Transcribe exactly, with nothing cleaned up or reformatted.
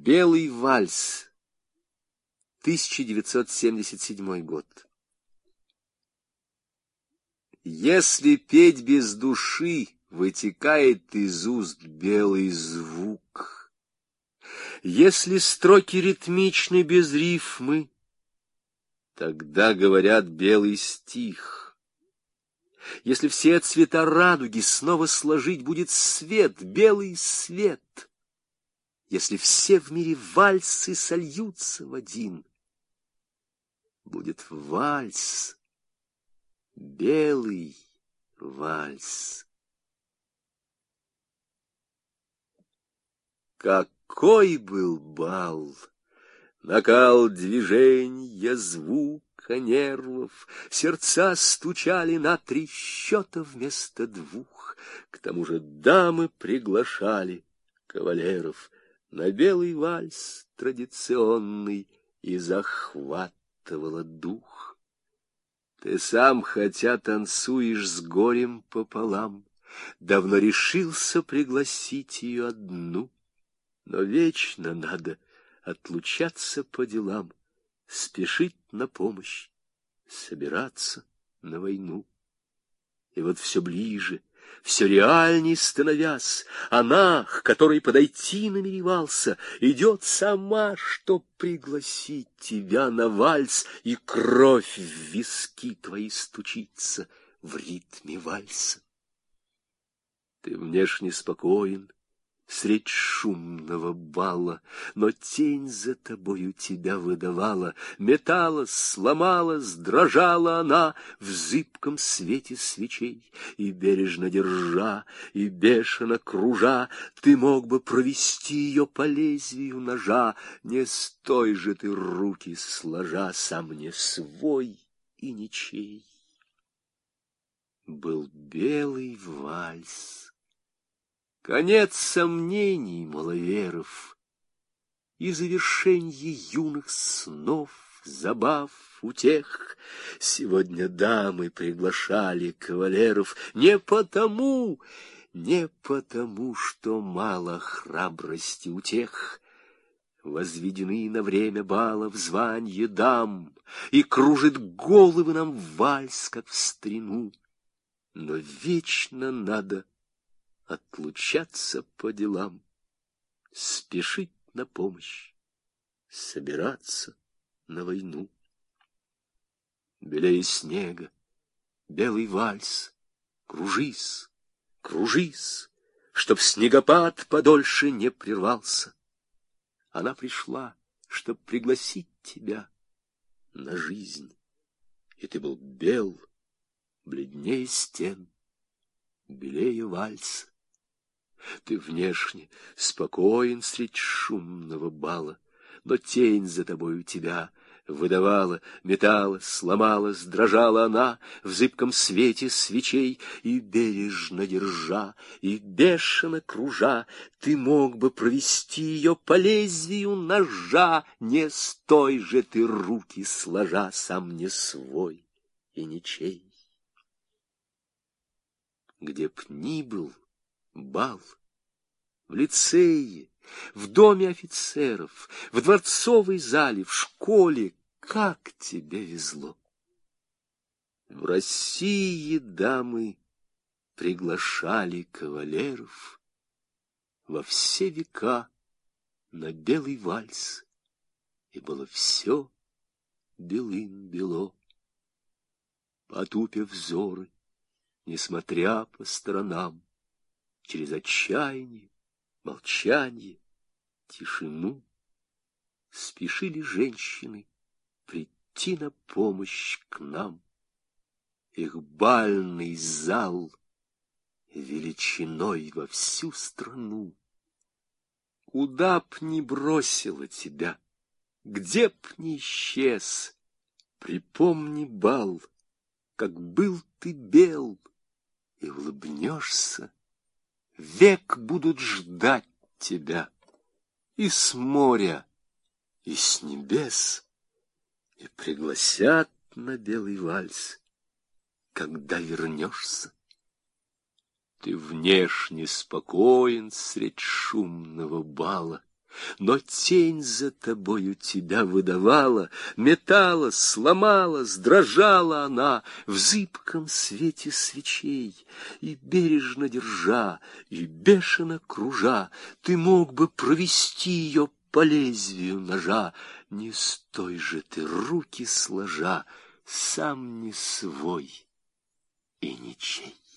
Белый вальс. тысяча девятьсот семьдесят седьмой год. Если петь без души, вытекает из уст белый звук. Если строки ритмичны без рифмы, тогда говорят белый стих. Если все цвета радуги снова сложить, будет свет, белый свет. Если все в мире вальсы сольются в один, будет вальс, белый вальс. Какой был бал! Накал движенья, звука, нервов, сердца стучали на три счета вместо двух. К тому же дамы приглашали кавалеров на белый вальс традиционный, и захватывала дух. Ты сам, хотя танцуешь с горем пополам, давно решился пригласить ее одну, но вечно надо отлучаться по делам, спешить на помощь, собираться на войну. И вот все ближе, все реальней становясь, она, к которой подойти намеревался, идет сама, чтоб пригласить тебя на вальс, и кровь в виски твои стучится в ритме вальса. Ты внешне спокоен средь шумного бала, но тень за тобою тебя выдавала. Металась, сломалась, дрожала она в зыбком свете свечей, и бережно держа, и бешено кружа, ты мог бы провести ее по лезвию ножа. Не стой же ты, руки сложа, сам не свой и ничей. Был белый вальс, конец сомнений маловеров и завершенье юных снов, забав, утех. Сегодня дамы приглашали кавалеров не потому, не потому, что мало храбрости у тех. Возведены на время бала в званье дам, и кружит головы нам вальс, как в старину. Но вечно надо отлучаться по делам, спешить на помощь, собираться на войну. Белее снега, белый вальс, кружись, кружись, чтоб снегопад подольше не прервался. Она пришла, чтоб пригласить тебя на жизнь, и ты был бел, бледнее стен, белее вальса. Ты внешне спокоен средь шумного бала, но тень за тобою тебя выдавала, металась, сломалась, дрожала она в зыбком свете свечей, и бережно держа, и бешено кружа, ты мог бы провести ее по лезвию ножа. Не стой же ты, руки сложа, сам не свой и ничей. Где б ни был бал, в лицее, в доме офицеров, в дворцовой зале, в школе, как тебе везло! В России дамы приглашали кавалеров во все века на белый вальс, и было все белым-бело. Потупив взоры, несмотря по сторонам, через отчаяние, молчанье, тишину, спешили женщины прийти на помощь к нам. Их бальный зал величиной во всю страну. Куда б ни бросила тебя, где б ни исчез, припомни бал, как был ты бел, и улыбнешься. Век будут ждать тебя и с моря, и с небес, и пригласят на белый вальс, когда вернешься. Ты внешне спокоен средь шумного бала, Но тень за тобою тебя выдавала, металась, сломалась, дрожала она в зыбком свете свечей, и бережно держа, и бешено кружа, ты мог бы провести ее по лезвию ножа. Не стой же ты, руки сложа, сам не свой и ничей.